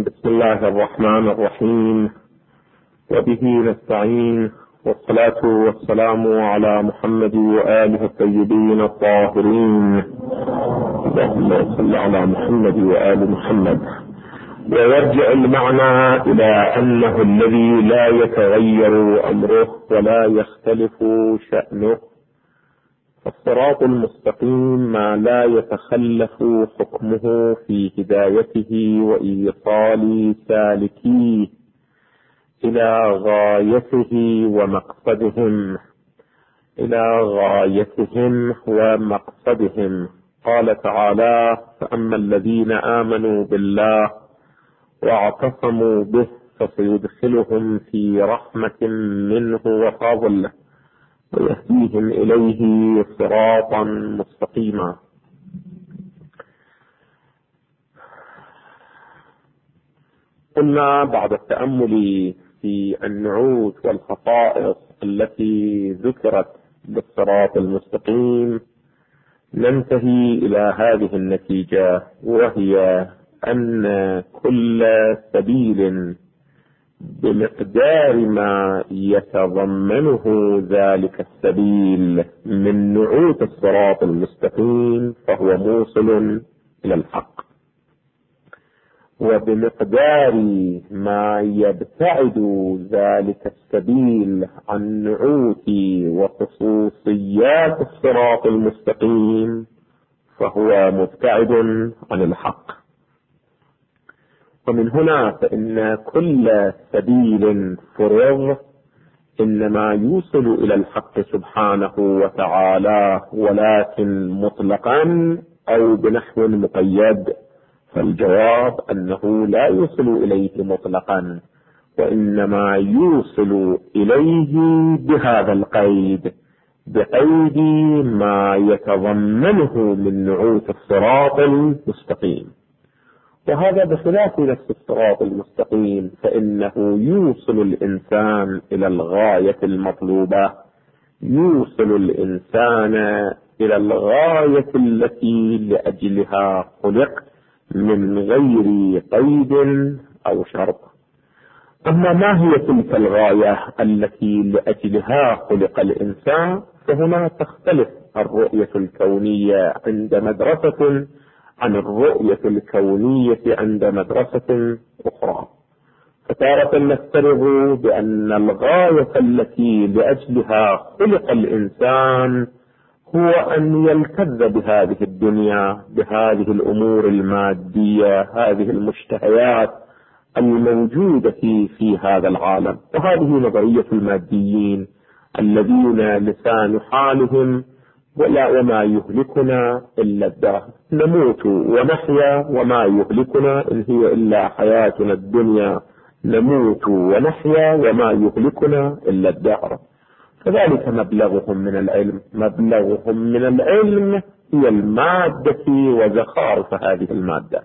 بسم الله الرحمن الرحيم، وبه نستعين، والصلاة والسلام على محمد وآله الطيبين الطاهرين. اللهم صل على محمد وآل محمد. ويرجع المعنى إلى أنه الذي لا يتغير أمره ولا يختلف شأنه، فالصراط المستقيم ما لا يتخلف حكمه في هدايته وإيصال سالكيه إلى غايته ومقصدهم. قال تعالى: فأما الذين آمنوا بالله واعتصموا به فسيدخلهم في رحمة منه وفضل ويهديهم إليه صراطا مستقيما. قلنا بعد التأمل في النعوت والخصائص التي ذكرت بالصراط المستقيم ننتهي إلى هذه النتيجة، وهي أن كل سبيل بمقدار ما يتضمنه ذلك السبيل من نعوت الصراط المستقيم فهو موصل إلى الحق، وبمقدار ما يبتعد ذلك السبيل عن نعوت وخصوصيات الصراط المستقيم فهو مبتعد عن الحق. ومن هنا فإن كل سبيل فرض إنما يوصل إلى الحق سبحانه وتعالى، ولكن مطلقا أو بنحو مقيد، فالجواب أنه لا يوصل إليه مطلقا، وإنما يوصل إليه بهذا القيد، بقيد ما يتضمنه من نعوت الصراط المستقيم. وهذا بخلاف نفس الصراط المستقيم، فإنه يوصل الإنسان إلى الغاية المطلوبة، يوصل الإنسان إلى الغاية التي لأجلها خلق من غير قيد أو شرط. أما ما هي تلك الغاية التي لأجلها خلق الإنسان، فهنا تختلف الرؤية الكونية عند مدرسة عن الرؤية الكونية عند مدرسة أخرى. فتارة نفترض بأن الغاية التي لأجلها خلق الإنسان هو أن يلتذ بهذه الدنيا، بهذه الأمور المادية، هذه المشتهيات الموجودة في هذا العالم. وهذه نظرية الماديين الذين لسان حالهم وما يهلكنا إلا الدهر، نموت ونحيا وما يهلكنا إن هي إلا حياتنا الدنيا، نموت ونحيا وما يهلكنا إلا الدهر. فذلك مبلغهم من العلم. مبلغهم من العلم هي المادة وزخارف هذه المادة.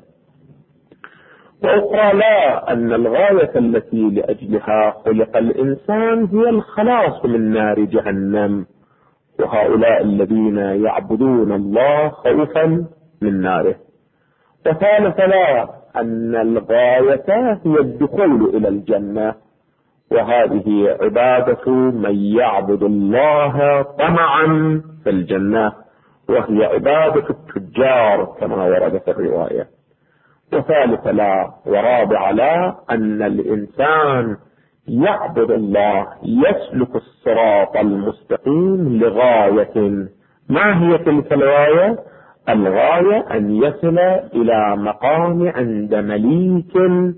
وأخرى لا، أن الغاية التي لأجلها خلق الإنسان هي الخلاص من نار جهنم، وهؤلاء الذين يعبدون الله خوفا من ناره. وثالث لا، أن الغاية هي الدخول إلى الجنة، وهذه عبادة من يعبد الله طمعا في الجنة، وهي عبادة التجار كما ورد في الرواية. وثالث لا، ورابع لا، أن الإنسان يعبد الله، يسلك الصراط المستقيم لغاية. ما هي تلك الغاية؟ الغاية أن يصل إلى مقام عند مليك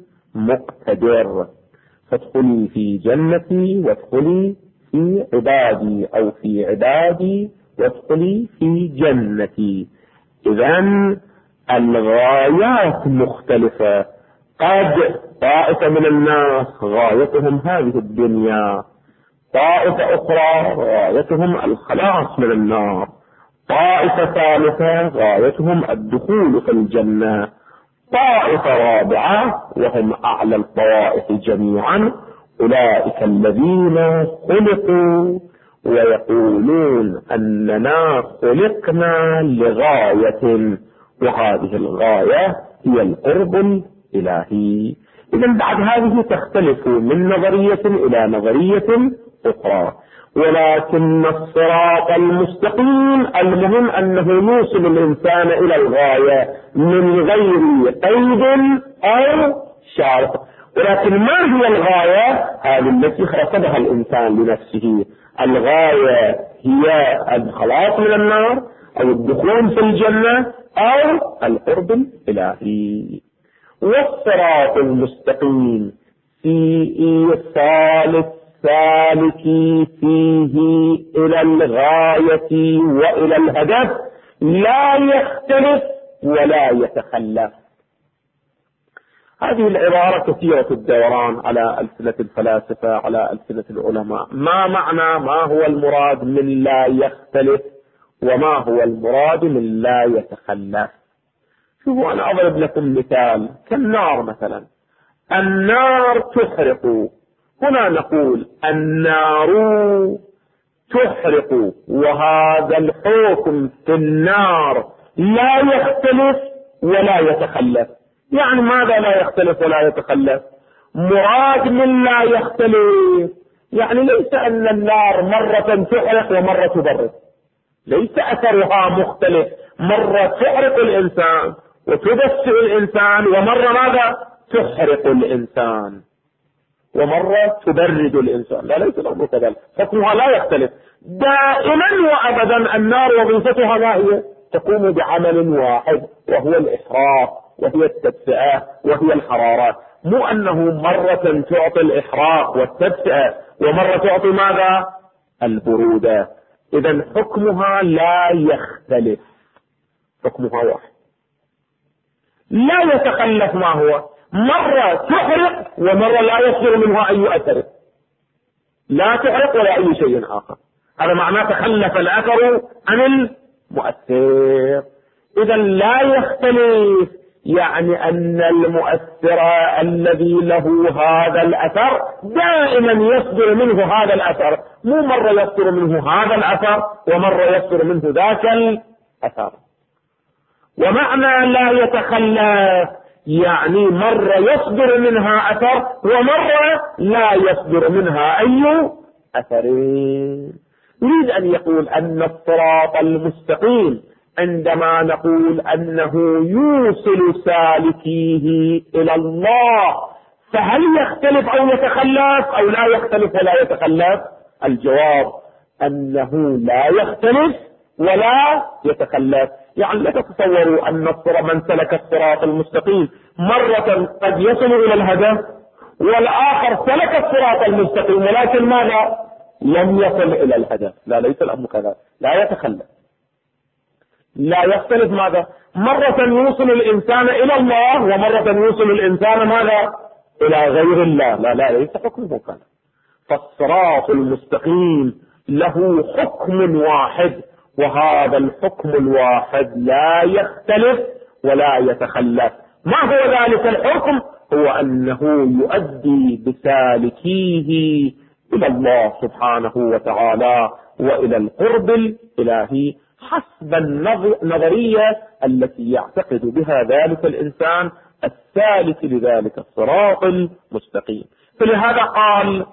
مقتدر، فادخلي في جنتي وادخلي في عبادي، أو في عبادي وادخلي في جنتي. إذن الغايات مختلفة. قد طائفة من الناس غايتهم هذه الدنيا، طائفة أخرى غايتهم الخلاص من النار، طائفة ثالثة غايتهم الدخول في الجنة، طائفة رابعة وهم أعلى الطوائف جميعا، أولئك الذين خلقوا ويقولون أننا خلقنا لغاية، وهذه الغاية هي القرب الإلهي. إذا بعد هذه تختلف من نظرية إلى نظرية أخرى، ولكن الصراط المستقيم المهم أنه يوصل الإنسان إلى الغاية من غير قيد أو شرط. ولكن ما هي الغاية؟ هذه التي رصدها الإنسان لنفسه. الغاية هي الخلاص من النار أو الدخول في الجنة أو القرب الإلهي. والصراط المستقيم في إيصال السالك فيه إلى الغاية وإلى الهدف لا يختلف ولا يتخلف. هذه العبارة كثيرة الدوران على ألسنة الفلاسفة، على ألسنة العلماء. ما معنى، ما هو المراد من لا يختلف وما هو المراد من لا يتخلف؟ شوفوا، أنا أضرب لكم مثال كالنار مثلا. النار تحرق، هنا نقول النار تحرق، وهذا الحكم في النار لا يختلف ولا يتخلف. يعني ماذا لا يختلف ولا يتخلف؟ مراد من لا يختلف يعني ليس أن النار مرة تحرق ومرة تبرد، ليس أثرها مختلف، مرة تحرق الإنسان وتبسئ الإنسان، ومرة ماذا؟ تحرق الإنسان، ومرة تبرد الإنسان. لا، ليس الأمر كذلك، حكمها لا يختلف دائما وأبدا. النار وظيفتها ما هي؟ تقوم بعمل واحد، وهو الإحراق، وهي التدفئة، وهي الحرارة. مو أنه مرة تعطي الإحراق والتدفئة ومرة تعطي ماذا؟ البرودة. إذا حكمها لا يختلف، حكمها واحد لا يتخلف. ما هو؟ مرة تحرق ومرة لا يصدر منها أي أثر، لا تحرق ولا أي شيء آخر. هذا معناه تخلف الأثر عن المؤثر. إذا لا يختلف يعني أن المؤثر الذي له هذا الأثر دائما يصدر منه هذا الأثر، مو مرة يصدر منه هذا الأثر ومرة يصدر منه ذاك الأثر. ومعنى لا يتخلف يعني مرة يصدر منها أثر ومرة لا يصدر منها أي أثرين. يريد أن يقول أن الصراط المستقيم عندما نقول أنه يوصل سالكيه إلى الله، فهل يختلف أو يتخلف أو لا يختلف ولا يتخلف؟ الجواب أنه لا يختلف ولا يتخلف. يعني لا تتصوروا أن من سلك الصراط المستقيم مرة قد يصل إلى الهدف، والآخر سلك الصراط المستقيم ولكن ماذا؟ لم يصل إلى الهدف. لا، ليس الأمر كذا، لا يتخلف، لا يختلف. ماذا؟ مرة يوصل الإنسان إلى الله ومرة يوصل الإنسان ماذا؟ إلى غير الله. لا، ليس حكمه كذا. فالصراط المستقيم له حكم واحد، وهذا الحكم الواحد لا يختلف ولا يتخلف. ما هو ذلك الحكم؟ هو أنه يؤدي بسالكيه إلى الله سبحانه وتعالى وإلى القرب الإلهي حسب النظرية التي يعتقد بها ذلك الإنسان السالك لذلك الصراط المستقيم. فلهذا قال: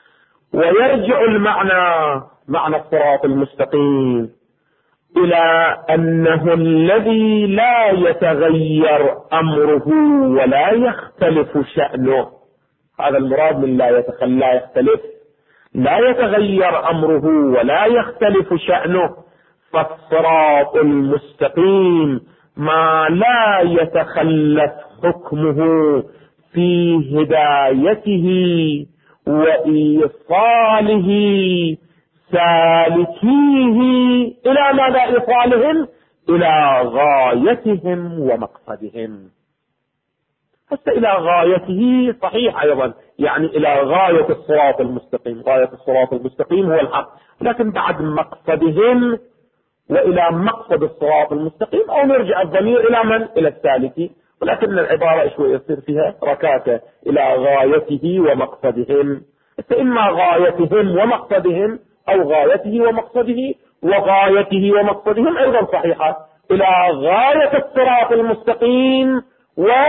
ويرجع معنى الصراط المستقيم إلى أنه الذي لا يتغير أمره ولا يختلف شأنه. هذا المراد من لا يختلف، لا يتغير أمره ولا يختلف شأنه. فالصراط المستقيم ما لا يتخلف حكمه في هدايته وإيصاله سالكيه إلى ماذا؟ إيصالهم إلى غايتهم ومقصدهم. حتى إلى غايته صحيح أيضا، يعني إلى غاية الصراط المستقيم. غاية الصراط المستقيم هو الحق، لكن بعد مقصدهم وإلى مقصد الصراط المستقيم، أو نرجع الضمير إلى من؟ إلى السالكين. ولكن العبارة شوي يصير فيها ركاكة، إلى غايته ومقصدهم. فإما غايتهم ومقصدهم أو غايته ومقصده، وغايته ومقصدهم أيضا صحيحة، إلى غاية الصراط المستقيم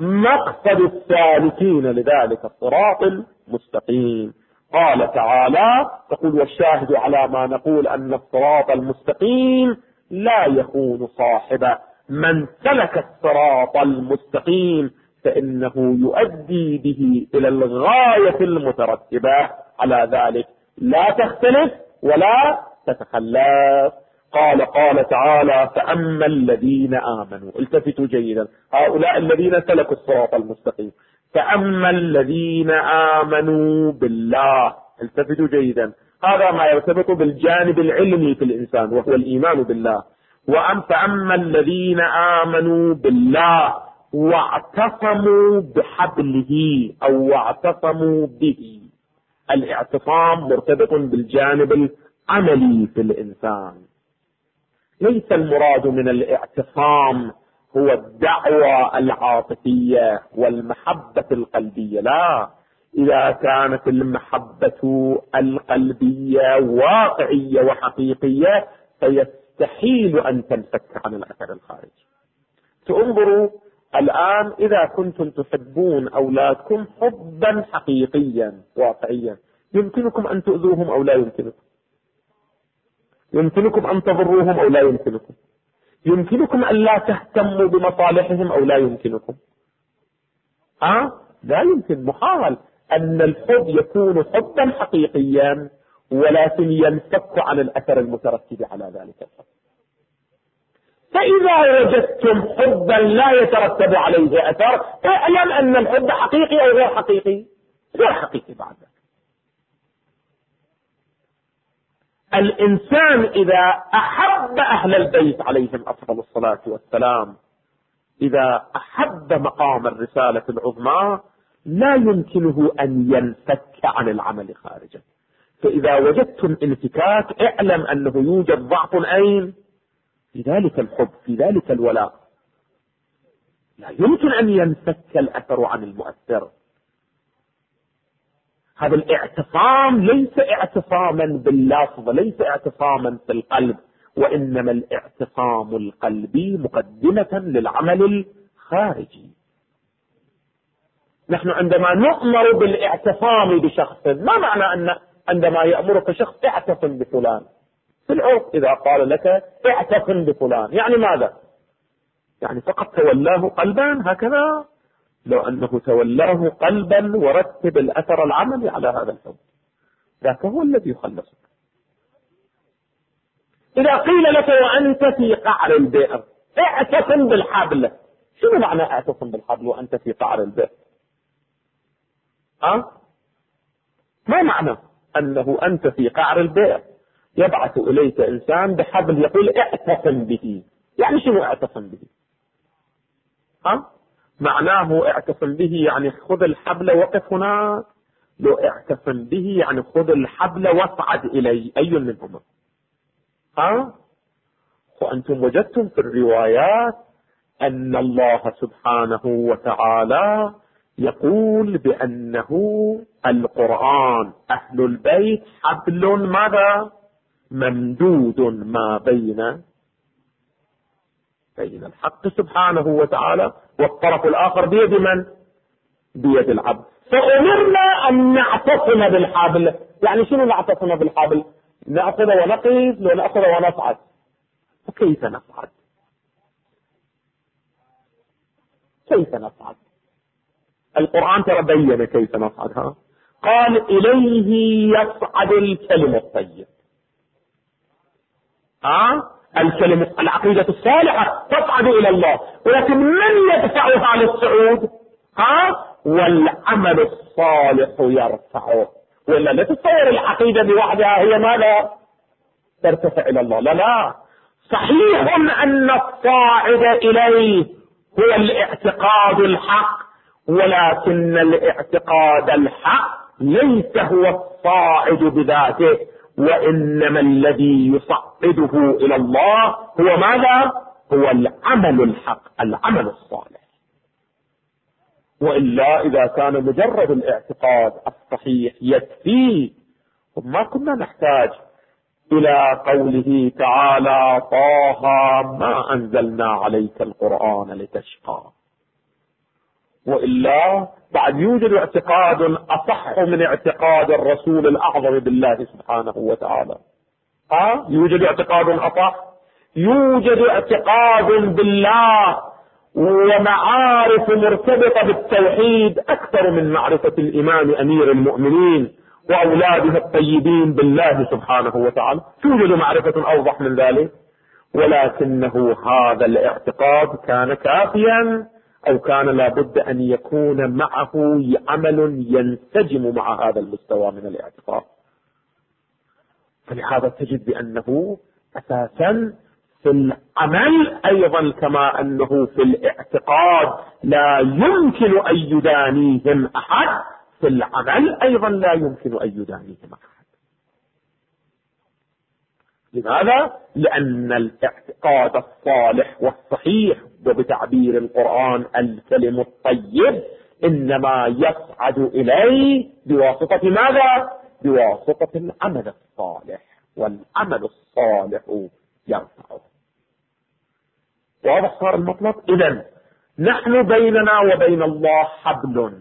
مقصد السالكين لذلك الصراط المستقيم. قال تعالى تقول والشاهد على ما نقول أن الصراط المستقيم لا يكون صاحبه. من سلك الصراط المستقيم فإنه يؤدي به إلى الغاية المترتبة على ذلك، لا تختلف ولا تتخلف. قال تعالى فأما الذين آمنوا، التفتوا جيدا، هؤلاء الذين سلكوا الصراط المستقيم، فأما الذين آمنوا بالله، التفتوا جيدا، هذا ما يرتبط بالجانب العلمي في الإنسان وهو الإيمان بالله. فأما الذين آمنوا بالله واعتصموا بحبله أو واعتصموا به، الاعتصام مرتبط بالجانب العملي في الإنسان. ليس المراد من الاعتصام هو الدعوة العاطفية والمحبة القلبية، لا، إذا كانت المحبة القلبية واقعية وحقيقية فيستحيل أن تنفك عن الأثر الخارجي. تنظروا الآن إذا كنتم تحبون أولادكم حبا حقيقيا واقعيا، يمكنكم أن تؤذوهم أو لا يمكنكم؟ يمكنكم أن تضروهم أو لا يمكنكم؟ يمكنكم أن لا تهتموا بمصالحهم أو لا يمكنكم؟ لا يمكن، محال أن الحب يكون حبا حقيقيا ولكن ينفك عن الأثر المترتب على ذلك الحب. فإذا وجدتم حبا لا يترتب عليه أثر اعلم أن الحب حقيقي أو غير حقيقي؟ غير حقيقي. بعد ذلك الإنسان إذا أحب أهل البيت عليهم أفضل الصلاة والسلام، إذا أحب مقام الرسالة العظمى لا يمكنه أن ينفك عن العمل خارجه. فإذا وجدتم انفكاك اعلم أنه يوجد ضعف أين؟ في ذلك الحب، في ذلك الولاء. لا يمكن أن ينفك الأثر عن المؤثر. هذا الاعتصام ليس اعتصاما باللفظ، ليس اعتصاما في القلب، وإنما الاعتصام القلبي مقدمة للعمل الخارجي. نحن عندما نؤمر بالاعتصام بشخص، ما معنى أن عندما يأمرك شخص اعتصم بفلان؟ في العرف إذا قال لك اعتصم بفلان يعني ماذا؟ يعني فقط تولاه قلبا هكذا؟ لو أنه تولاه قلبا ورتب الأثر العملي على هذا الحب، ذاك هو الذي يخلصك. إذا قيل لك وأنت في قعر البئر اعتصم بالحبل، شنو معنى اعتصم بالحبل وأنت في قعر البئر؟ ما معنى أنه أنت في قعر البئر يبعث إليك إنسان بحبل يقول اعتصم به؟ يعني شنو اعتصم به؟ معناه اعتصم به يعني خذ الحبل وقف هناك، لو اعتصم به يعني خذ الحبل واصعد إلي، أي منهما؟ وأنتم وجدتم في الروايات أن الله سبحانه وتعالى يقول بأنه القرآن أهل البيت حبل ماذا؟ ممدود ما بين الحق سبحانه وتعالى والطرف الآخر بيد من؟ بيد العبد. فأمرنا أن نعتصم بالحبل، يعني شنو نعتصم بالحبل؟ نأخذ ونقف، لو نأخذ ونصعد. وكيف نصعد؟ كيف نصعد؟ القرآن ترى بين كيف نصعدها، قال إليه يصعد الكلم الطيب. الكلمة العقيدة الصالحة تصعد إلى الله، ولكن من يدفعها للصعود؟ والعمل الصالح يرفعه. ولا لا تتصور العقيدة بوحدها هي ماذا؟ ترتفع إلى الله، لا، صحيح أن الصاعد إليه هو الاعتقاد الحق، ولكن الاعتقاد الحق ليس هو الصاعد بذاته، وإنما الذي يصعده إلى الله هو ماذا؟ هو العمل الحق، العمل الصالح. وإلا إذا كان مجرد الاعتقاد الصحيح يكفي ما كنا نحتاج إلى قوله تعالى طه ما أنزلنا عليك القرآن لتشقى. وإلا بعد يوجد اعتقاد أصح من اعتقاد الرسول الأعظم بالله سبحانه وتعالى. يوجد اعتقاد أصح، يوجد اعتقاد بالله ومعارف مرتبطة بالتوحيد أكثر من معرفة الإمام أمير المؤمنين وأولاده الطيبين بالله سبحانه وتعالى. توجد معرفة أوضح من ذلك، ولكنه هذا الاعتقاد كان كافيا أو كان لابد أن يكون معه عمل ينسجم مع هذا المستوى من الاعتقاد. فلهذا تجد بأنه أساسا في العمل أيضا كما أنه في الاعتقاد لا يمكن أن يدانيهم أحد، في العمل أيضا لا يمكن أن يدانيهم أحد. لماذا؟ لأن الاعتقاد الصالح والصحيح، وبتعبير القرآن الكلم الطيب، إنما يصعد إليه بواسطة ماذا؟ بواسطة العمل الصالح، والعمل الصالح يرفعه. واضح صار المطلب؟ إذن نحن بيننا وبين الله حبل.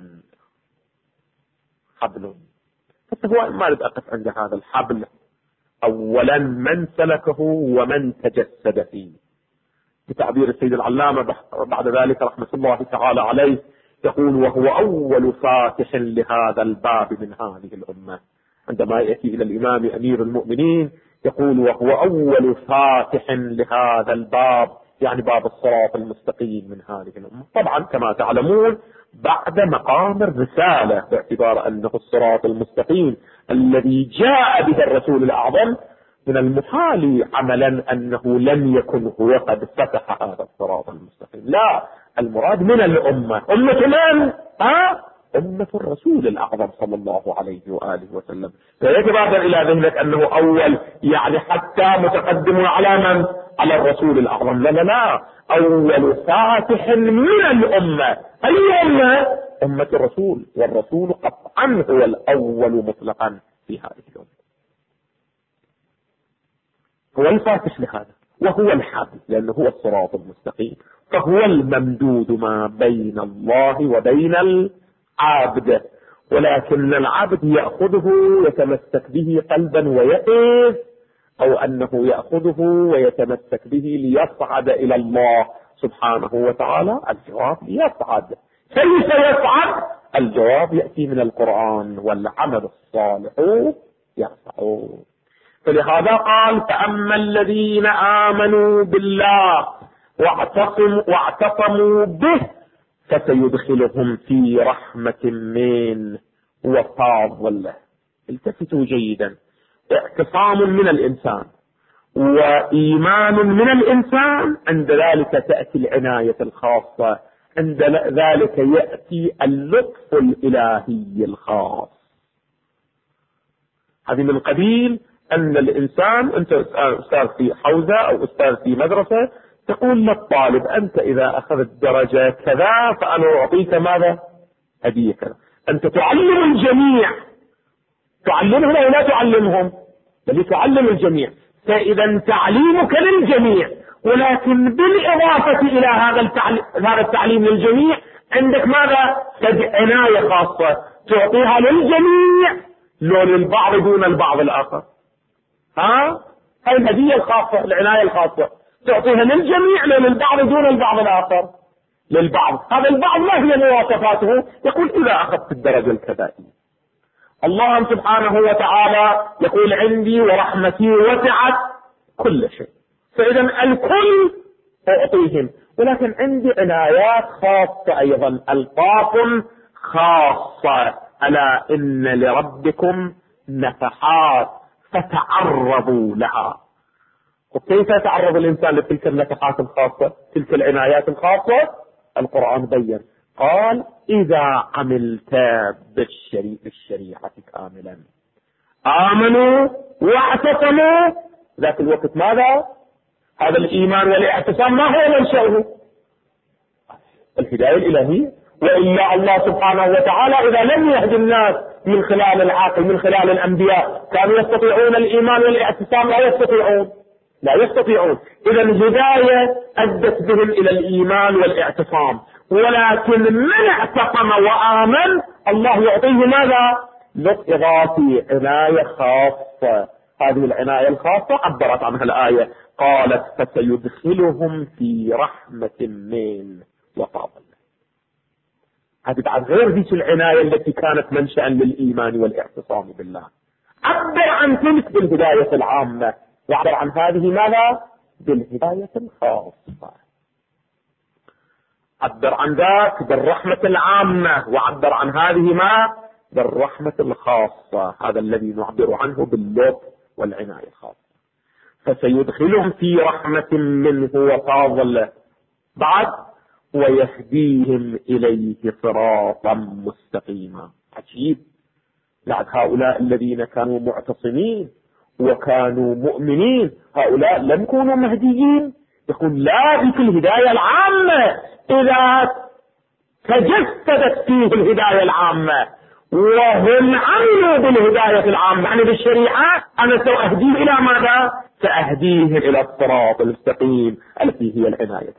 هو ما أريد أقف عند هذا الحبل. أولا من سلكه ومن تجسد فيه، بتعبير السيد العلامة بعد ذلك رحمة الله تعالى عليه يقول: وهو أول فاتح لهذا الباب من هذه الأمة. عندما يأتي إلى الإمام أمير المؤمنين يقول: وهو أول فاتح لهذا الباب، يعني باب الصراط المستقيم من هذه الأمة. طبعا كما تعلمون بعد مقام الرسالة، باعتبار أنه الصراط المستقيم الذي جاء به الرسول الأعظم، من المحال عملا أنه لم يكن هو قد فتح هذا الصراط المستقيم. لا، المراد من الأمة. أمة من؟ أمة الرسول الأعظم صلى الله عليه وآله وسلم. فيتبادر إلى ذهنك أنه أول، يعني حتى متقدم على من؟ على الرسول الأعظم. لا، أول فاتح من الأمة. أي أمة؟ أمة الرسول، والرسول قطعا هو الأول مطلقا في هذه الأمة. هو الفاتح لهذا، وهو الحبل، لأنه هو الصراط المستقيم، فهو الممدود ما بين الله وبين العبد. ولكن العبد يأخذه يتمسك به قلبا ويقف، أو أنه يأخذه ويتمسك به ليصعد إلى الله سبحانه وتعالى. الجواب يصعد. كيف يصعد؟ الجواب يأتي من القرآن: والعمل الصالح يرفعه. فلهذا قال: فأما الذين آمنوا بالله واعتصموا به فسيدخلهم في رحمة منه وفضل. التفتوا جيدا، اعتصام من الإنسان وإيمان من الإنسان، عند ذلك تأتي العناية الخاصة، عند ذلك يأتي اللطف الإلهي الخاص. هذه من قبيل أن الإنسان، أنت أستاذ في حوزة أو أستاذ في مدرسة، تقول للطالب: أنت إذا أخذت درجة كذا فأنا أعطيك ماذا؟ هدية كذا. أنت تعلم الجميع، تعلمهم أو لا تعلمهم؟ بل تعلم الجميع. فإذا تعليمك للجميع، ولكن بالإضافة إلى هذا التعليم للجميع عندك ماذا؟ عناية خاصة تعطيها للجميع، لو للبعض دون البعض الآخر. هاي الهدية الخاصة، العناية الخاصة تعطيها للجميع، لو للبعض دون البعض الآخر. للبعض، هذا البعض ما هي مواصفاته؟ يقول: إذا أخذت الدرجة الكذائية. الله سبحانه وتعالى يقول: عندي ورحمتي وسعت كل شيء. فإذا الكل أعطيهم، ولكن عندي عنايات خاصة أيضا، ألطاف خاصة. ألا إن لربكم نفحات فتعرضوا لها. وكيف يتعرض الإنسان لتلك النفحات الخاصة، تلك العنايات الخاصة؟ القرآن بين، قال: إذا عملت بالشريعة كاملا، آمنوا واعتصموا. ذاك الوقت ماذا؟ هذا الإيمان والاعتصام ما هو منشأه؟ الهداية الإلهية. وإلا الله سبحانه وتعالى إذا لم يهدي الناس من خلال العاقل، من خلال الأنبياء، كانوا يستطيعون الإيمان والاعتصام؟ لا يستطيعون. إذا الهداية أدت بهم إلى الإيمان والاعتصام، ولكن من اعتصم وآمن الله يعطيه ماذا؟ لطف إضافي، عناية خاصة. هذه العناية الخاصة عبرت عنها الآية، قالت فسيدخلهم في رحمة منه وفضل. هذه بعد غير ذيك العناية التي كانت منشأ للإيمان والاعتصام بالله. عبر عن تلك بالهداية العامة، وعبر عن هذه ماذا؟ بالهداية الخاصة. عبر عن ذاك بالرحمة العامة، وعبر عن هذه ما؟ بالرحمة الخاصة. هذا الذي نعبر عنه باللطف والعناية الخاصة. فسيدخلهم في رحمة منه وفضل، بعد ويهديهم إليه صراطا مستقيما. عجيب، بعد هؤلاء الذين كانوا معتصمين وكانوا مؤمنين، هؤلاء لم يكونوا مهديين. يقول لا، ذيك الهداية العامة إذا تجسدت فيه الهداية العامة وهم عملوا بالهداية العامة يعني بالشريعة، أنا سأهديه إلى ماذا؟ سأهديه إلى الصراط المستقيم التي هي العناية.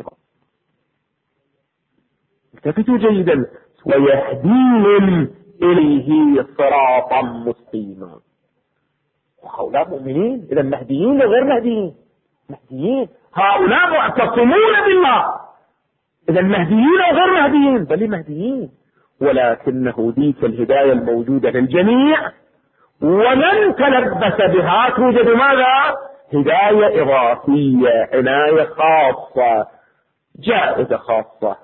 التفتوا جيدا، ويهديهم إليه صراطا مستقيما. وهؤلاء مؤمنين، إذا مهديين وغير مهديين؟ مهديين. هؤلاء معتصمون بالله، إذا مهديين وغير مهديين؟ بل مهديين، ولكنه ذيك الهداية الموجودة للجميع ومن تلبس بها توجد ماذا؟ هداية إضافية، عناية خاصة، جائزة خاصة.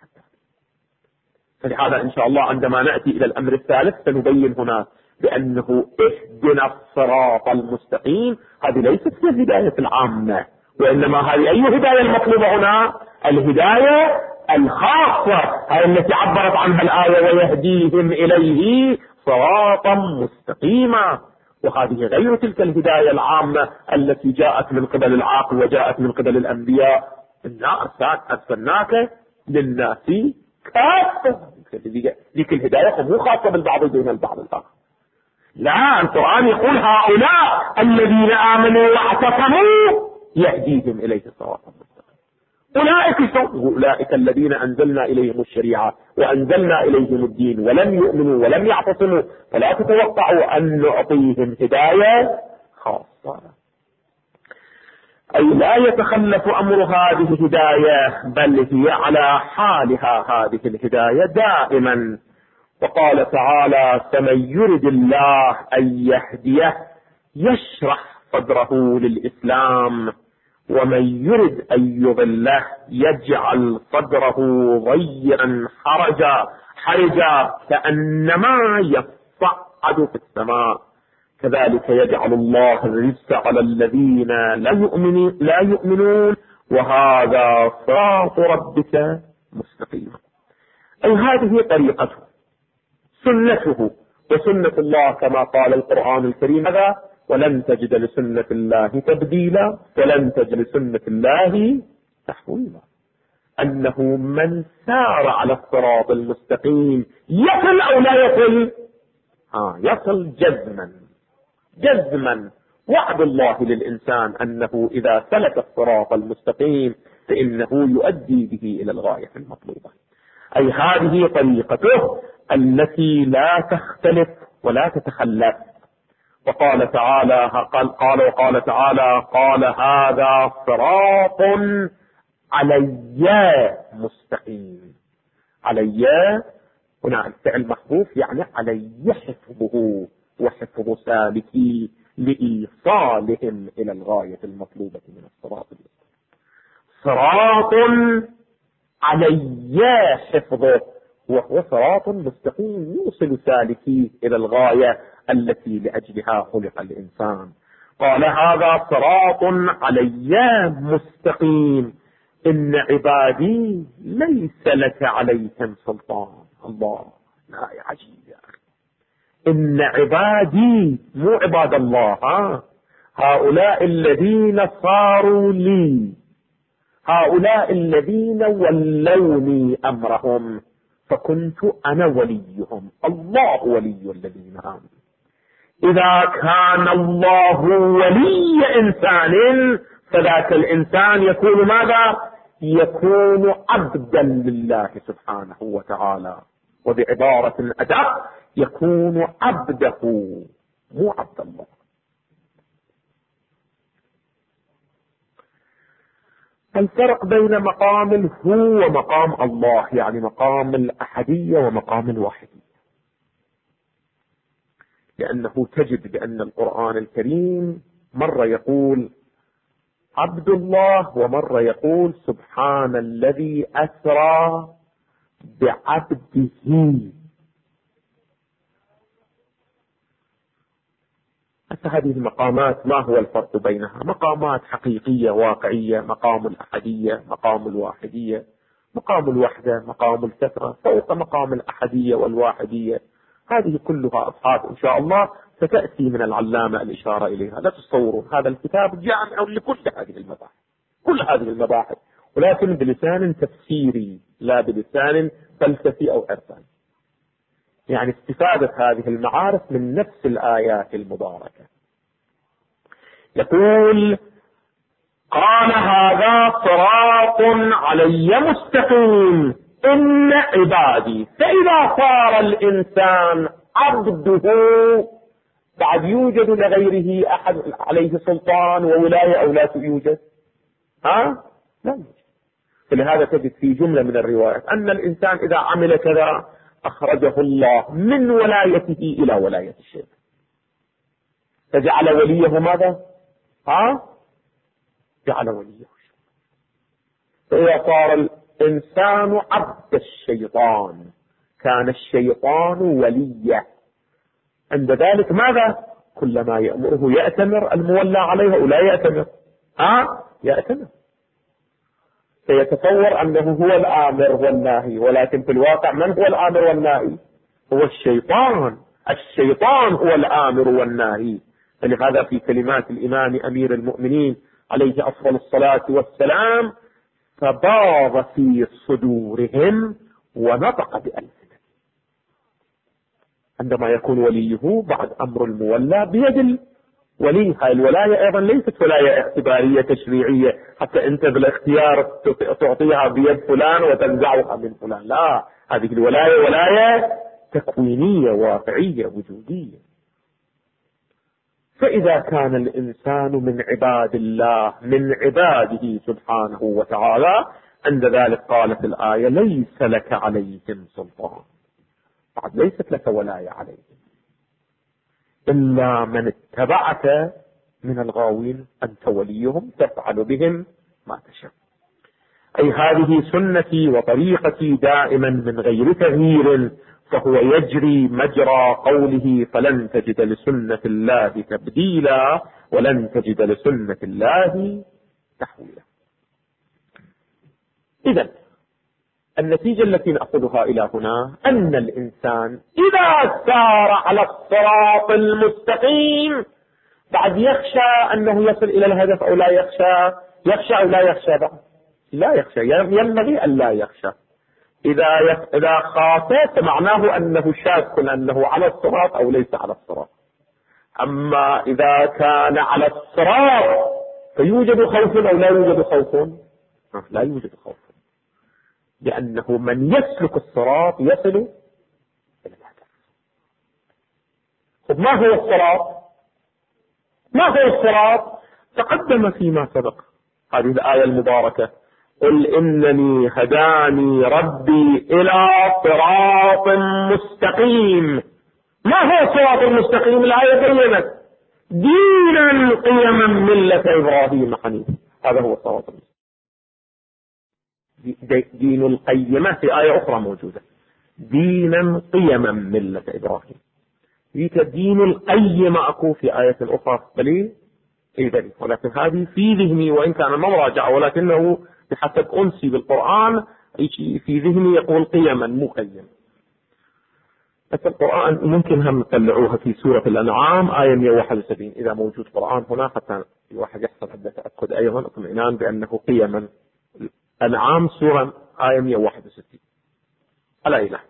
فلهذا إن شاء الله عندما نأتي إلى الأمر الثالث سنبين هنا بأنه اهدنا الصراط المستقيم هذه ليست هي الهداية العامة، وإنما هذه أي هداية المطلوبة هنا؟ الهداية الخاصة، هذه التي عبرت عنها الآية ويهديهم إليه صراطا مستقيما. وهذه غير تلك الهداية العامة التي جاءت من قبل العاقل وجاءت من قبل الأنبياء، إنا أرسلناك للناس كافة. ذيك الهداية مو خاصة بالبعض دون البعض الآخر. لا، القرآن يقول هؤلاء الذين آمنوا واعتصموا يهديهم إليه صراطا مستقيما. أولئك الذين أنزلنا إليهم الشريعة وأنزلنا إليهم الدين ولم يؤمنوا ولم يعتصموا، فلا تتوقعوا أن نعطيهم هداية خاصة. أي لا يتخلف أمر هذه الهداية، بل هي على حالها هذه الهداية دائما. وقال تعالى فمن يرد الله أن يهديه يشرح صدره للإسلام ومن يرد أن يضله يجعل صدره ضيقا حرجا كأنما يصعد في السماء كذلك يجعل الله الرجس على الذين لا يؤمنون وهذا صراط ربك مستقيم. أي هذه طريقته، سنته وسنة الله، كما قال القرآن الكريم هذا ولن تجد لسنة الله تبديلا ولن تجد لسنة الله تحويلا. أنه من سار على الصراط المستقيم يصل أو لا يصل؟ يصل جزما. وعد الله للإنسان أنه إذا سلك الصراط المستقيم فإنه يؤدي به إلى الغاية المطلوبة. أي هذه طريقته التي لا تختلف ولا تتخلف. وقال تعالى قال هذا صراط علي مستقيم. علي هنا الفعل محذوف، يعني علي حفظه وحفظ سالكي لإيصالهم إلى الغاية المطلوبة من الصراط المستقيم. صراط علي حفظه وهو صراط مستقيم يوصل سالكيه إلى الغاية التي لأجلها خلق الإنسان. قال هذا صراط علي مستقيم إن عبادي ليس لك عليهم سلطان. الله، لا عجيب يا أخي. إن عبادي مو عباد الله، هؤلاء الذين صاروا لي، هؤلاء كان ولوني أمرهم فكنت أنا وليهم. الله ولي الذين آمنوا. إذا كان الله ولي إنسان فذاك الإنسان يكون ماذا؟ يكون عبدا لله سبحانه وتعالى، وبعبارة أدق يكون عبده مو عبد الله. الفرق بين مقام الهو ومقام الله، يعني مقام الأحدية ومقام الواحدية، لأنه تجد بأن القرآن الكريم مرة يقول عبد الله ومرة يقول سبحان الذي أسرى بعبده. هذه المقامات ما هو الفرق بينها؟ مقامات حقيقية واقعية، مقام الأحدية، مقام الواحدية، مقام الوحدة، مقام الكثرة، فوق مقام الأحدية والواحدية. هذه كلها أبحاث إن شاء الله ستأتي من العلامة الإشارة إليها. لا تتصورون هذا الكتاب جامع لكل هذه المباحث، كل هذه المباحث، ولكن بلسان تفسيري لا بلسان فلسفي أو عرفاني، يعني استفادة هذه المعارف من نفس الآيات المباركة. يقول قال هذا صراط علي مستقيم إن عبادي. فإذا صار الإنسان عبده بعد يوجد لغيره أحد عليه سلطان وولاية أو لا يوجد؟ لا يوجد. فلهذا تجد في جملة من الروايات أن الإنسان إذا عمل كذا أخرجه الله من ولايته إلى ولاية الشيء، فجعل وليه ماذا؟ جعل وليه. فإذا صار الإنسان عبد الشيطان كان الشيطان وليه. عند ذلك ماذا؟ كلما يأمره يأتمر المولى عليه أو لا يأتمر؟ يأتمر. سيتصور أنه هو الآمر والناهي، ولكن في الواقع من هو الآمر والناهي؟ هو الشيطان. الشيطان هو الآمر والناهي. فلهذا في كلمات الإمام أمير المؤمنين عليه أفضل الصلاة والسلام فباض في صدورهم ونطق بألسنتهم. عندما يكون وليه بعد أمر المولى بيد الولي، هاي الولاية أيضا ليست ولاية اعتبارية تشريعية حتى أنت بالاختيار تعطيها بيد فلان وتنزعها من فلان، لا، هذه الولاية ولاية تكوينية واقعية وجودية. فإذا كان الإنسان من عباد الله من عباده سبحانه وتعالى، عند ذلك قالت الآية ليس لك عليهم سلطان، بعد ليست لك ولاية عليهم إلا من اتبعك من الغاوين، أنت وليهم تفعل بهم ما تشاء. أي هذه سنتي وطريقتي دائما من غير تغيير، فهو يجري مجرى قوله فلن تجد لسنة الله تبديلا ولن تجد لسنة الله تحويلا. إذن النتيجة التي نأخذها إلى هنا أن الإنسان إذا سار على الصراط المستقيم بعد يخشى أنه يصل إلى الهدف أو لا يخشى، يخشى أو لا يخشى بعد؟ لا يخشى، ينبغي أن لا يخشى. إذا خاف معناه أنه شاك أنه على الصراط أو ليس على الصراط. أما إذا كان على الصراط فيوجد خوف أو لا يوجد خوف؟ لا يوجد خوف، لأنه من يسلك الصراط يصل إلى الهدف. ما هو الصراط؟ ما هو الصراط؟ تقدم فيما سبق هذه الآية المباركة قل إنني هداني ربي إلى صراط مستقيم. ما هو الصراط المستقيم؟ الآية بينت دينا قيما ملة إبراهيم حنيفا، هذا هو الصراط المستقيم. دين القيمة في آية أخرى موجودة دينا قيما ملة إبراهيم. دين القيمة أكو في آية أخرى بلي بلي، ولكن هذه في ذهني وإن كان ما مراجعة، ولكنه بحسب أنسي بالقرآن في ذهني يقول قيما مو قيما. بس القرآن ممكن هم نطلعوها في سورة الأنعام آية 171 إذا موجود قرآن هنا حتى الواحد يحصل عند تأكد أيضا اطمئنان بأنه قيما. الأنعام سورة آية 161 على إله.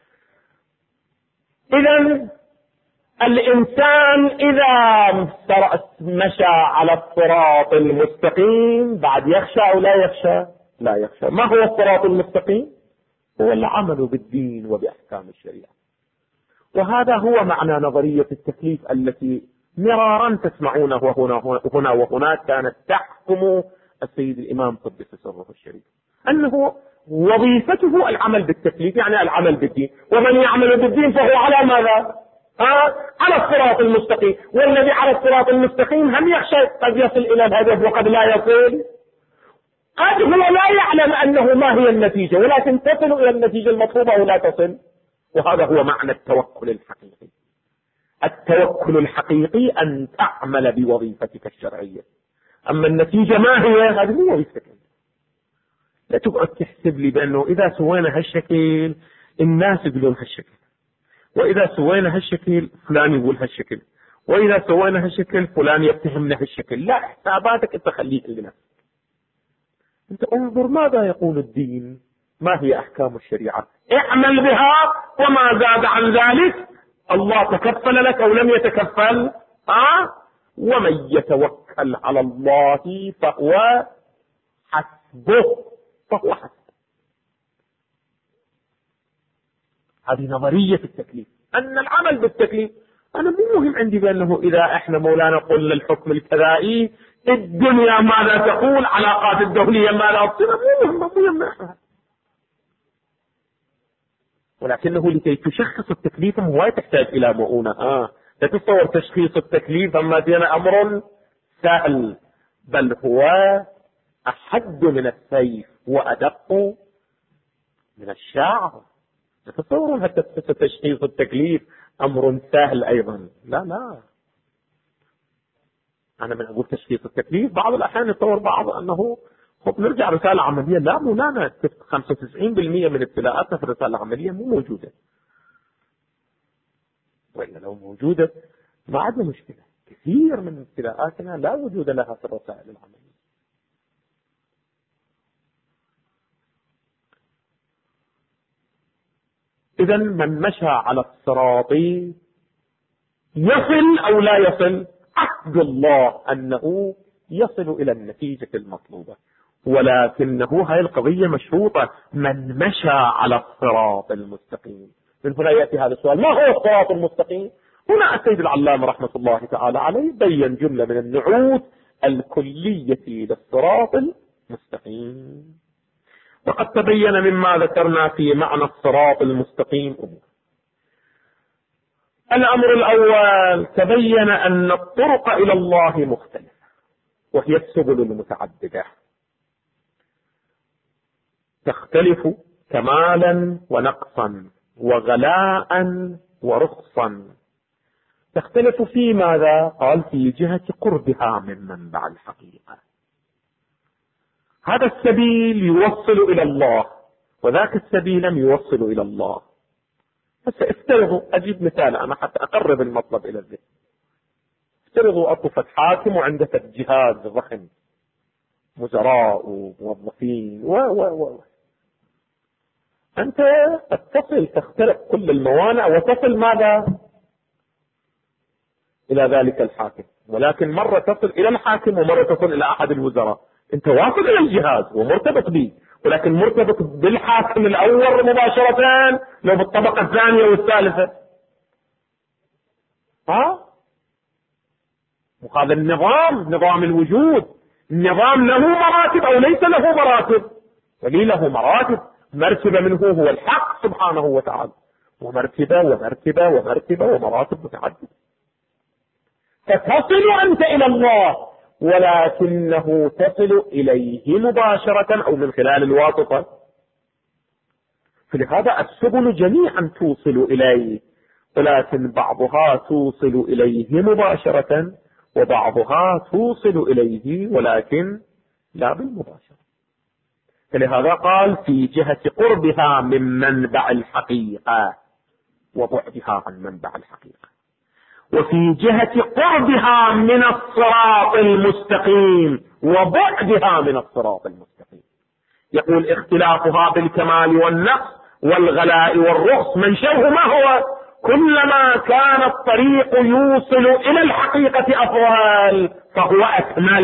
إذن الإنسان إذا مشى على الصراط المستقيم بعد يخشى أو لا يخشى؟ لا يخشى. ما هو الصراط المستقيم؟ هو العمل بالدين وبأحكام الشريعة. وهذا هو معنى نظرية التكليف التي مرارا تسمعونه هنا وهناك كانت تحكم السيد الإمام قدس سره الشريف، أنه وظيفته العمل بالتكليف، يعني العمل بالدين، ومن يعمل بالدين فهو على ماذا؟ على الصراط المستقيم. والذي على الصراط المستقيم هم يخشى قد يصل إلى الهدف وقد لا يصل، قد هو لا يعلم أنه ما هي النتيجة، ولكن تصل إلى النتيجة المطلوبة ولا تصل. وهذا هو معنى التوكل الحقيقي. التوكل الحقيقي أن تعمل بوظيفتك الشرعية. أما النتيجة ما هي؟ هذه مو وظيفتك. لا تقعد تحسب لي بأنه إذا سوينا هالشكل الناس يقولون هالشكل، وإذا سوينا هالشكل فلان يقول هالشكل، وإذا سوينا هالشكل فلان يتهمنا هالشكل. لا، حساباتك أنت خليك لنفسك. أنت انظر ماذا يقول الدين، ما هي أحكام الشريعة، اعمل بها، وما زاد عن ذلك الله تكفل لك أو لم يتكفل. ومن يتوكل على الله فهو حسبه، فهو حسبه. هذه نظرية التكليف، أن العمل بالتكليف. أنا مو مهم عندي بأنه إذا إحنا مولانا قلنا الحكم الكذائي الدنيا ماذا تقول، علاقات الدولية ماذا تصير، مو مهم. ولكنه لكي تشخص التكليف هو تحتاج إلى مؤونة. لا تتصور تشخيص التكليف أما دينا أمر سهل، بل هو أحد من السيف وأدق من الشعر. لا تتصور حتى تشخيص التكليف أمر سهل أيضا، لا. أنا من أقول تشخيص التكليف بعض الأحيان يتصور بعض أنه نرجع رسالة عملية. لا، مولانا 95% من ابتلاءاتنا في الرسالة العملية مو موجودة، وإلا لو موجودة ما عندنا مشكلة. كثير من ابتلاءاتنا لا وجود لها في الرسائل العملية. إذا من مشى على الصراط يصل أو لا يصل، عهد الله أنه يصل إلى النتيجة المطلوبة، ولكنه هاي القضية مشروطة، من مشى على الصراط المستقيم. من هنا يأتي هذا السؤال، ما هو الصراط المستقيم؟ هنا السيد العلامة رحمة الله تعالى عليه بين جملة من النعوت الكلية للصراط المستقيم. وقد تبين مما ذكرنا في معنى الصراط المستقيم أمور. الأمر الأول، تبين أن الطرق إلى الله مختلفة، وهي السبل المتعددة، تختلف كمالا ونقصا وغلاء ورخصا. تختلف في ماذا؟ قال في جهة قربها من منبع الحقيقة. هذا السبيل يوصل إلى الله، وذاك السبيل لم يوصل إلى الله. افترضوا، أجيب مثال أنا حتى أقرب المطلب إلى الذهن. افترضوا أطفت حاكم وعندك جهاز ضخم، وزراء وموظفين أنت تتصل، تختلف كل الموانع وتصل ماذا؟ إلى ذلك الحاكم. ولكن مرة تصل إلى الحاكم ومرة تصل إلى أحد الوزراء. أنت واصل إلى الجهاز ومرتبط به، ولكن مرتبط بالحاكم الأول مباشرة لو بالطبقة الثانية والثالثة. وهذا النظام، نظام الوجود، النظام له مراتب أو ليس له مراتب؟ ولي له مراتب. مرتبة منه هو الحق سبحانه وتعالى، ومرتبة ومرتبة ومرتبة ومراتب متعددة. فتصل أنت إلى الله، ولكنه تصل إليه مباشرة أو من خلال الواسطة. فلهذا السبل جميعا توصل إليه، ولكن بعضها توصل إليه مباشرة وبعضها توصل إليه ولكن لا بالمباشرة. فلهذا قال في جهة قربها من منبع الحقيقة وبعدها عن منبع الحقيقة، وفي جهة قربها من الصراط المستقيم وبعدها من الصراط المستقيم. يقول اختلافها بالكمال والنقص والغلاء والرخص منشأه ما هو؟ كلما كان الطريق يوصل إلى الحقيقة أفضل فهو أكمل،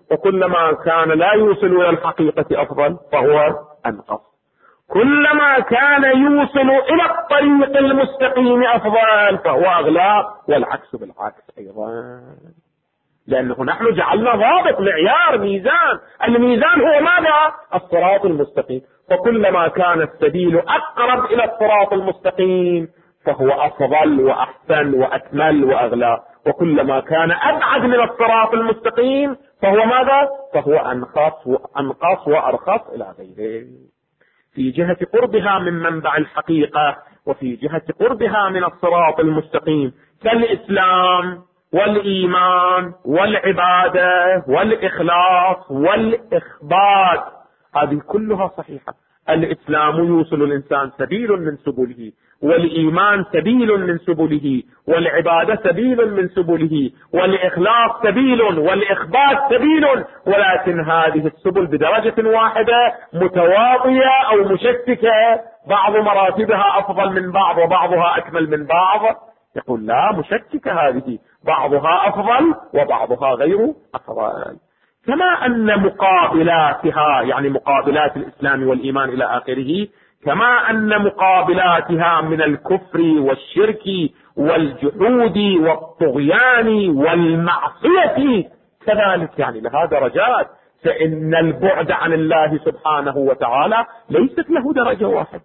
وكلما كان لا يوصل إلى الحقيقة أفضل فهو أنقص، كلما كان يوصل إلى الطريق المستقيم أفضل فهو أغلى، والعكس بالعكس أيضا. لأنه نحن جعلنا ضابط، معيار، ميزان، الميزان هو ماذا؟ الصراط المستقيم، فكلما كان السبيل أقرب إلى الصراط المستقيم فهو أفضل وأحسن وأكمل وأغلى، وكلما كان أبعد من الصراط المستقيم فهو ماذا؟ فهو أنقص وأرخص إلى غيره، في جهة قربها من منبع الحقيقة وفي جهة قربها من الصراط المستقيم، كالإسلام والإيمان والعبادة والإخلاص والإخبات، هذه كلها صحيحة. الإسلام يوصل الإنسان سبيل من سبله، والإيمان سبيل من سبله، والعبادة سبيل من سبله، والإخلاص سبيل، والإخبات سبيل، ولكن هذه السبل بدرجة واحدة متواضية أو مشتكة، بعض مراتبها أفضل من بعض وبعضها أكمل من بعض. يقول لا، مشتكة هذه، بعضها أفضل وبعضها غير أفضل. كما أن مقابلاتها، يعني مقابلات الإسلام والإيمان إلى آخره، كما أن مقابلاتها من الكفر والشرك والجحود والطغيان والمعصية كذلك يعني لها درجات، فإن البعد عن الله سبحانه وتعالى ليست له درجة واحدة.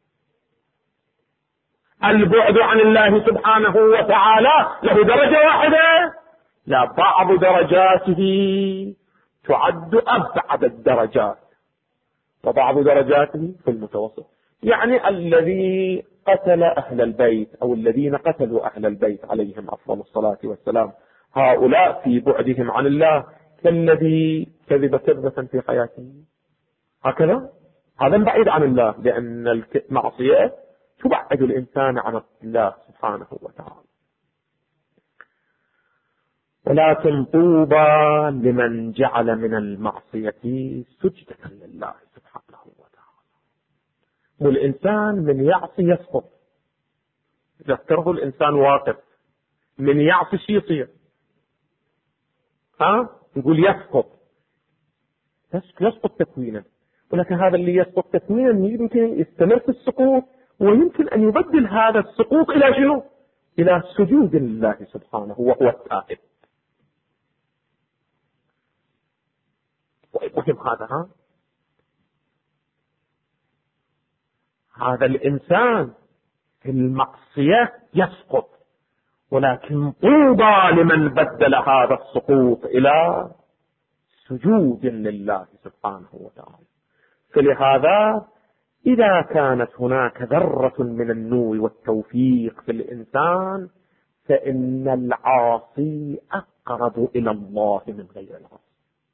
البعد عن الله سبحانه وتعالى له درجة واحدة؟ لا، بعض درجاته تعد أبعد الدرجات، وبعض درجاته في المتوسط. يعني الذي قتل أهل البيت أو الذين قتلوا أهل البيت عليهم أفضل الصلاة والسلام، هؤلاء في بعدهم عن الله كالذي كذب كذبة في حياته، هكذا هذا بعيد عن الله، لأن المعصية تبعد الإنسان عن الله سبحانه وتعالى. ولكن طوبى لمن جعل من المعصية سجدة لله سبحانه وتعالى. والإنسان من يعصي يسقط، إذا افترض الإنسان واقف من يعصي شيء يصير، يقول يسقط تكوينا، ولكن هذا اللي يسقط تكوينا يمكن يستمر في السقوط، ويمكن أن يبدل هذا السقوط إلى شنو؟ إلى سجود لله سبحانه وهو التائب. مهم هذا. هذا الإنسان في المعصية يسقط، ولكن طوبى لمن بدل هذا السقوط إلى سجود لله سبحانه وتعالى. فلهذا إذا كانت هناك ذرة من النور والتوفيق في الإنسان فإن العاصي أقرب إلى الله من غير العاصي،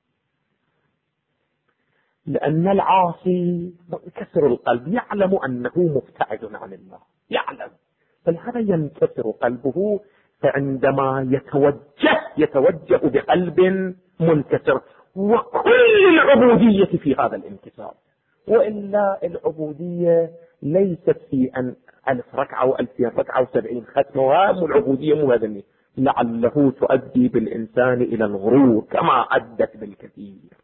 لأن العاصي ينكسر القلب، يعلم أنه مبتعد عن الله، يعلم، فلهذا ينكسر قلبه، فعندما يتوجه بقلب منكسر، وكل العبودية في هذا الانكسار. وإلا العبودية ليست في أن 1000 ركعة و2000 ركعة و70 ختمة، والعبودية مو هذا، لعله تؤدي بالإنسان إلى الغرور كما أدت بالكثير.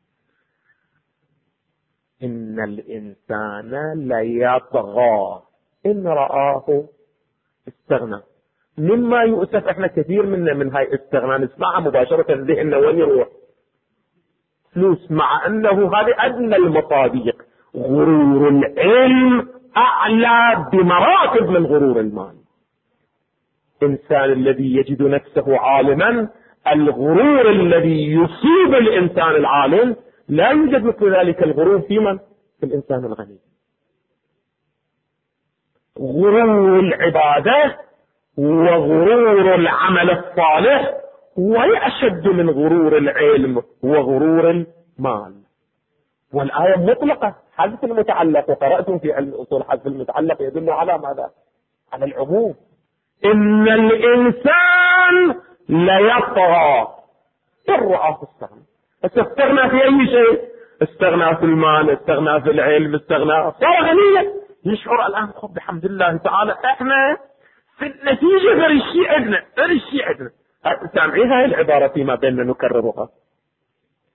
إن الإنسان ليطغى إن رآه استغنى. مما يؤسف احنا كثير من هاي استغنى نسمعها مباشرة، ذهننا وين يروح؟ فلوس، مع أنه هذه أدنى المصادق. غرور العلم أعلى بمراتب من غرور المال. الإنسان الذي يجد نفسه عالما، الغرور الذي يصيب الإنسان العالم لا يوجد مثل ذلك الغرور في من؟ في الإنسان الغني. غرور العبادة وغرور العمل الصالح ويأشد من غرور العلم وغرور المال. والآية مطلقة، حذف المتعلق، وقرأتم في علم الأصول حذف المتعلق يدل على ماذا؟ على العموم. إن الإنسان ليطغى إن رآه استغنى. استغنى في أي شيء؟ استغنى في المال، استغنى في العلم، استغنى، صار غنيا، يشعر الآن خب بحمد الله تعالى احنا في النتيجة غير الشيء عندنا، غير الشيء عندنا. سامعين هاي العبارة فيما بيننا نكررها؟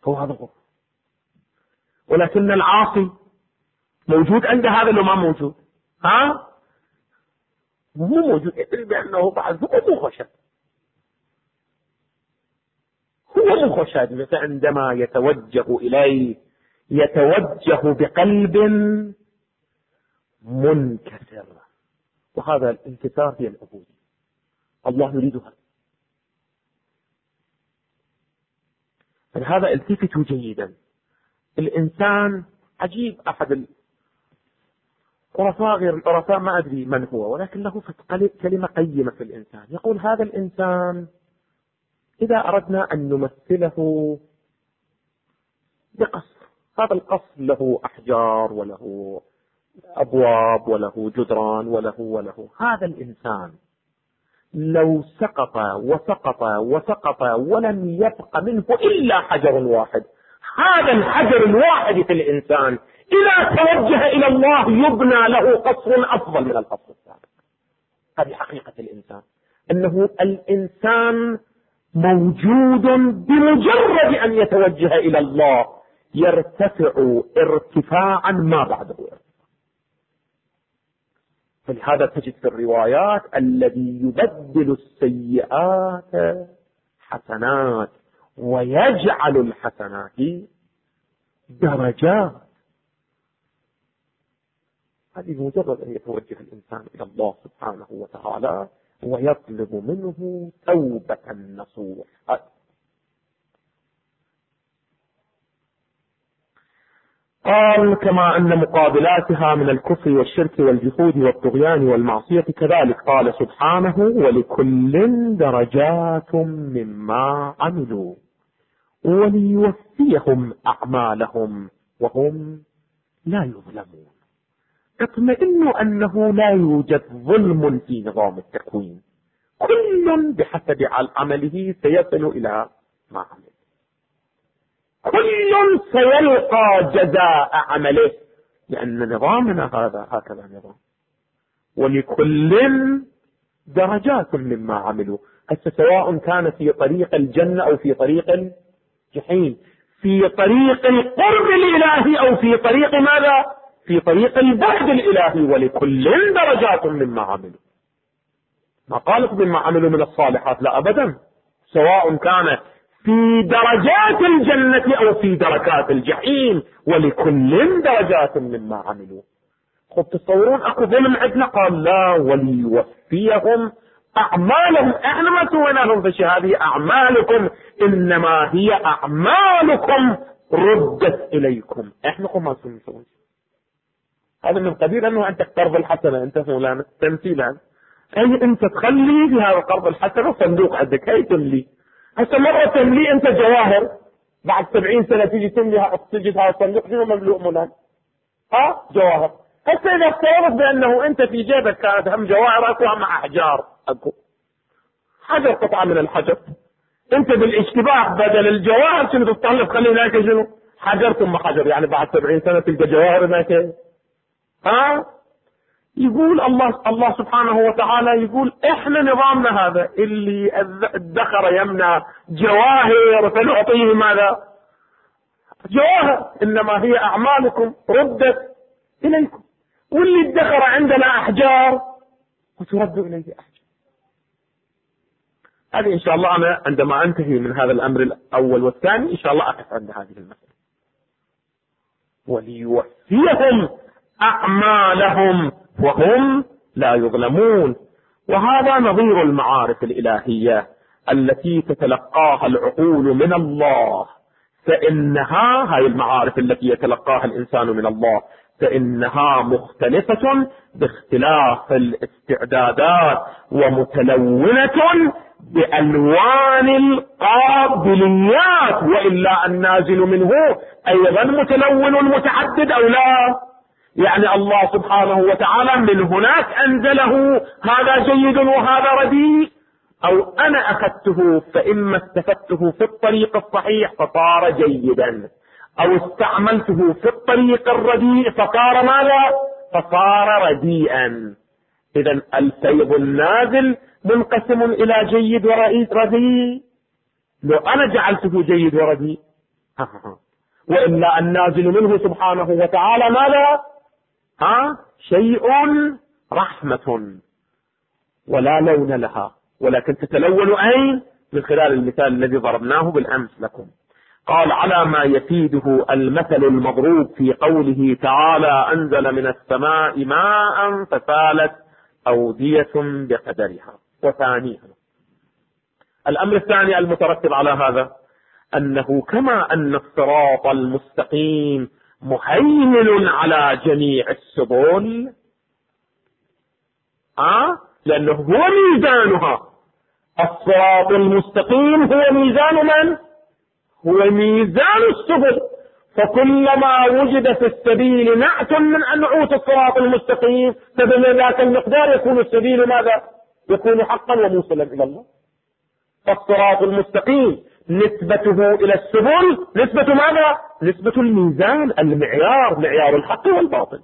هو هذا هو. ولكن العاصي موجود عنده هذا اللي ما موجود. مو موجود، يدري بأنه بعد هو مو خشب، هو مو خشب. عندما يتوجه إليه يتوجه بقلب منكسر، وهذا الانكسار هي العبودية، الله يريدها. فلهذا التفتوا جيدا. الإنسان عجيب، أحد العرفاء غير العرفاء ما أدري من هو، ولكن له كلمة قيمة في الإنسان. يقول هذا الإنسان إذا أردنا أن نمثله بقصر، هذا القصر له أحجار وله أبواب وله جدران وله هذا الإنسان لو سقط وسقط وسقط ولم يبق منه إلا حجر واحد، هذا الحجر الواحد في الإنسان إذا توجه إلى الله يبنى له قصر أفضل من القصر السابق. هذه حقيقة الإنسان، أنه الإنسان موجود بمجرد أن يتوجه إلى الله يرتفع ارتفاعا ما بعده ارتفاع. فلهذا تجد في الروايات الذي يبدل السيئات حسنات ويجعل الحسنات درجات. هذه مجرد أن يتوجه الإنسان إلى الله سبحانه وتعالى ويطلب منه توبة نصوح. قال كما أن مقابلاتها من الكفر والشرك والجحود والطغيان والمعصية كذلك. قال سبحانه ولكل درجات مما عملوا وليوفيهم أعمالهم وهم لا يظلمون. اطمئنوا أنه لا يوجد ظلم في نظام التكوين، كل بحسب عمله سيصل إلى ما عمل، كل سيلقى جزاء عمله، لأن نظامنا هذا هكذا نظام. ولكل درجات مما عملوا، سواء كان في طريق الجنة أو في طريق الجحيم، في طريق القرب الإلهي أو في طريق ماذا؟ في طريق البعد الإلهي. ولكل درجات مما عملوا، ما قالت مما عملوا من الصالحات، لا أبدا، سواء كان في درجات الجنة أو في دركات الجحيم، ولكل درجات مما عملوا. خب تصورون أكو ظلم عندنا؟ قال لا، وليوفيهم أعمالهم. احنا ما سوينا لهم في هذه أعمالكم، إنما هي أعمالكم ردت إليكم. احنا ما سوينا. هذا من قبيل أنه أنت قرض الحسنة، أنت فلان تمثيلا، أي أنت تخلي في هذا القرض الحسنة صندوق عندك، هي تملي. هسه مرة تملي أنت جواهر، بعد 70 سنة تيجي تملي تجد هذا الصندوق فيه مملوء منها جواهر. هسه إذا افترضت بأنه أنت في جيبك كانت هم جواهر أكو هم أحجار، أكو حجر، قطعة من الحجر، أنت بالاشتباه بدل الجواهر شنو تطلب خلي هناك شنو حجر ثم حجر، يعني بعد 70 سنة تلقى جواهر هناك. يقول الله سبحانه وتعالى يقول احنا نظامنا هذا، اللي ادخر يمنى جواهر فنعطيه ماذا؟ جواهر، انما هي اعمالكم ردت اليكم. واللي ادخر عندنا احجار وترد اليه احجار. هذه ان شاء الله انا عندما انتهي من هذا الامر الاول والثاني ان شاء الله اقف عند هذه المسألة. وليوفيهم أعمالهم وهم لا يظلمون. وهذا نظير المعارف الإلهية التي تتلقاها العقول من الله، فإنها هاي المعارف التي يتلقاها الإنسان من الله فإنها مختلفة باختلاف الاستعدادات ومتلونة بألوان القابليات، وإلا النازل منه أيضا متلون متعدد أو لا. يعني الله سبحانه وتعالى من هناك أنزله هذا جيد وهذا رديء، أو أنا أخذته فإما استفدته في الطريق الصحيح فصار جيدا، أو استعملته في الطريق الرديء فصار ماذا؟ فصار رديئا. إذا الفيض النازل منقسم إلى جيد ورديء. لو أنا جعلته جيد ورديء وإلا النازل منه سبحانه وتعالى ماذا؟ شيء رحمة ولا لون لها، ولكن تتلون أين؟ من خلال المثال الذي ضربناه بالأمس لكم. قال على ما يفيده المثل المضروب في قوله تعالى أنزل من السماء ماء فسالت أودية بقدرها. وثانيها الأمر الثاني المترتب على هذا أنه كما أن الصراط المستقيم مهيمن على جميع السبل، لأنه هو ميزانها. الصراط المستقيم هو ميزان من؟ هو ميزان السبل. فكلما وجد في السبيل نعت من أنعوت الصراط المستقيم فبذاك المقدار يكون السبيل ماذا؟ يكون حقا وموصلا إلى الله. فالصراط المستقيم نسبته إلى السبل نسبة ماذا؟ نسبة الميزان، المعيار، معيار الحق والباطل.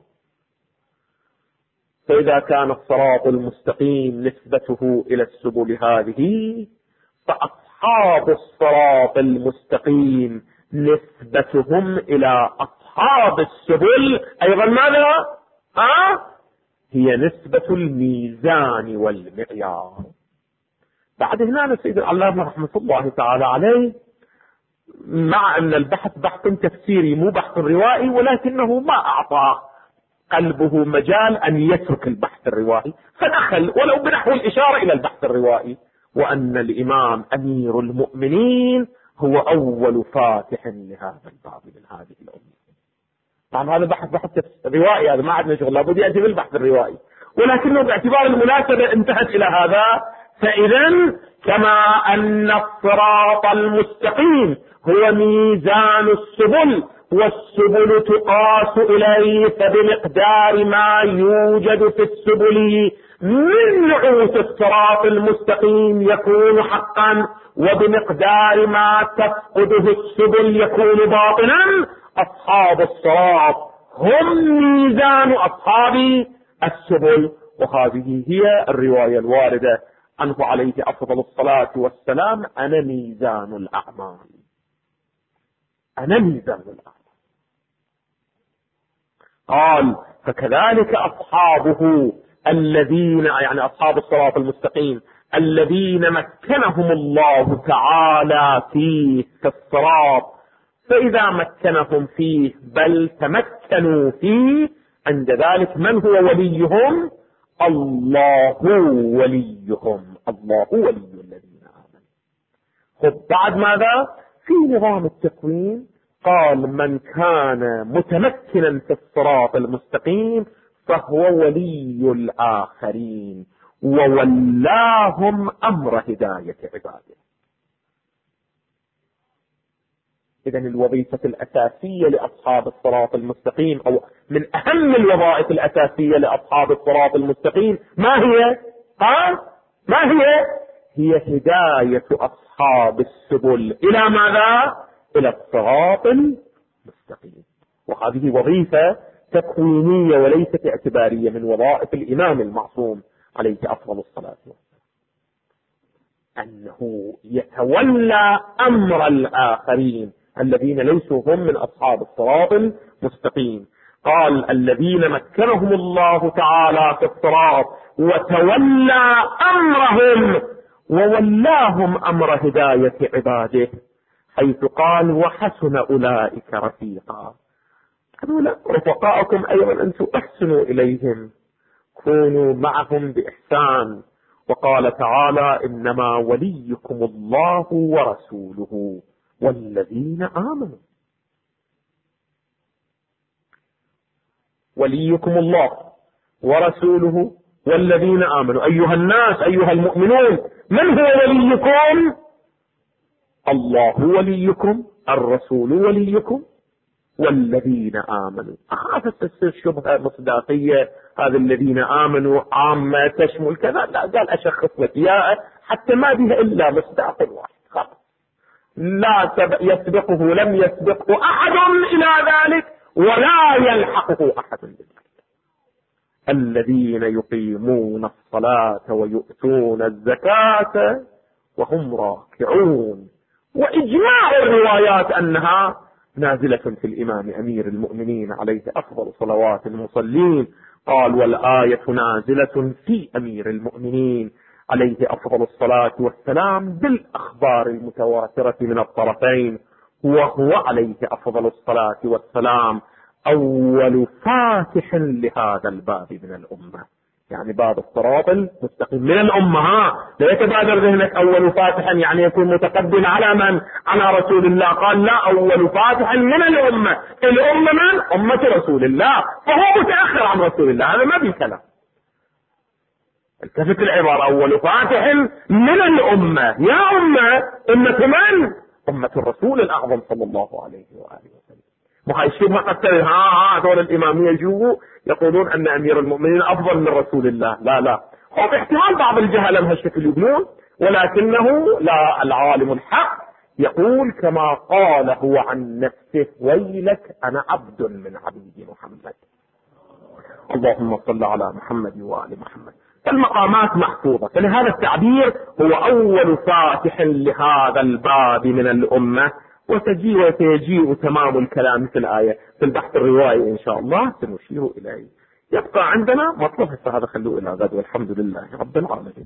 فإذا كان الصراط المستقيم نسبته إلى السبل هذه، فأصحاب الصراط المستقيم نسبتهم إلى أصحاب السبل أيضا ماذا؟ هي نسبة الميزان والمعيار. بعد هنا السيد العلامة رحمة الله تعالى عليه، مع أن البحث بحث تفسيري مو بحث روائي، ولكنه ما أعطى قلبه مجال أن يترك البحث الروائي، فدخل ولو بنحو الإشارة إلى البحث الروائي، وأن الإمام أمير المؤمنين هو أول فاتح لهذا الباب من هذه الأمة. طبعا هذا بحث روائي، هذا ما عندنا شغل، لابد يأتي بالبحث الروائي، ولكنه باعتبار المناسبة انتهت إلى هذا. فإذا كما أن الصراط المستقيم هو ميزان السبل، والسبل تقاس إليه فبمقدار ما يوجد في السبل من نعوت الصراط المستقيم يكون حقا، وبمقدار ما تفقده السبل يكون باطلا. أصحاب الصراط هم ميزان أصحاب السبل. وهذه هي الرواية الواردة عنه عليه أفضل الصلاة والسلام: أنا ميزان الأعمال، أنا ميزان الأعمال. قال فكذلك أصحابه الذين، يعني أصحاب الصراط المستقيم الذين مكنهم الله تعالى فيه كالصراط، فإذا مكنهم فيه بل تمكنوا فيه، عند ذلك من هو وليهم؟ الله وليهم، الله ولي الذين آمنوا. خب بعد ماذا؟ في نظام التكوين قال من كان متمكنا في الصراط المستقيم فهو ولي الآخرين وولاهم أمر هداية عباده. إذن الوظيفة الأساسية لأصحاب الصراط المستقيم، أو من أهم الوظائف الأساسية لأصحاب الصراط المستقيم ما هي؟ ما هي؟ هي هداية أصحاب السبل إلى ماذا؟ إلى الصراط المستقيم. وهذه وظيفة تكوينية وليست اعتبارية من وظائف الإمام المعصوم عليه أفضل الصلاة والسلام، أنه يتولى أمر الآخرين الذين ليسوا هم من أصحاب الصراط المستقيم. قال الذين مكنهم الله تعالى في الصراط وتولى أمرهم وولاهم أمر هداية عباده، حيث قال وحسن أولئك رفيقا. قالوا رفقاءكم أيضا أنتم أحسنوا إليهم، كونوا معهم بإحسان. وقال تعالى إنما وليكم الله ورسوله والذين آمنوا. وليكم الله ورسوله والذين آمنوا. أيها الناس، أيها المؤمنون، من هو وليكم؟ الله وليكم، الرسول وليكم، والذين آمنوا. أخافت تصير شبهة مصداقية، هذا الذين آمنوا عامة تشمل كذا، لا، قال أشخص لك إياه حتى ما بها إلا مصداق واحد، خلاص لا يسبقه، لم يسبقه أحد إلى ذلك ولا يلحقه أحد بذلك. الذين يقيمون الصلاة ويؤتون الزكاة وهم راكعون. وإجماع الروايات أنها نازلة في الإمام أمير المؤمنين عليه أفضل صلوات المصلين. قال: والآية نازلة في أمير المؤمنين عليه أفضل الصلاة والسلام بالأخبار المتواترة من الطرفين، وهو عليه أفضل الصلاة والسلام أول فاتح لهذا الباب من الأمة. يعني باب الصراط المستقيم من الأمة. لا يتبادر ذهنك أول فاتح يعني يكون متقدم على من؟ على رسول الله. قال: لا، أول فاتح من الأمة. الأمة من؟ أمة رسول الله، فهو متأخر عن رسول الله. هذا ما في كلام. التفت العبارة: أول فاتح من الأمة. يا أمة من؟ أمة الرسول الأعظم صلى الله عليه وآله وسلم. الشبهة قد تقول هذول الإمامية يجوا يقولون أن أمير المؤمنين أفضل من رسول الله. لا، هو باحتمال بعض الجهلة بهالشكل يقولون، ولكنه لا، العالم الحق يقول كما قال هو عن نفسه: ويلك أنا عبد من عبيد محمد. اللهم صل على محمد وآل محمد. المقامات محفوظة، فلهذا التعبير هو أول فاتح لهذا الباب من الأمة. وسيجيء تمام الكلام في الآية في البحث الرواية إن شاء الله سنشير إليه. يبقى عندنا مطلب هذا، خلوه إلى غد، والحمد لله رب العالمين.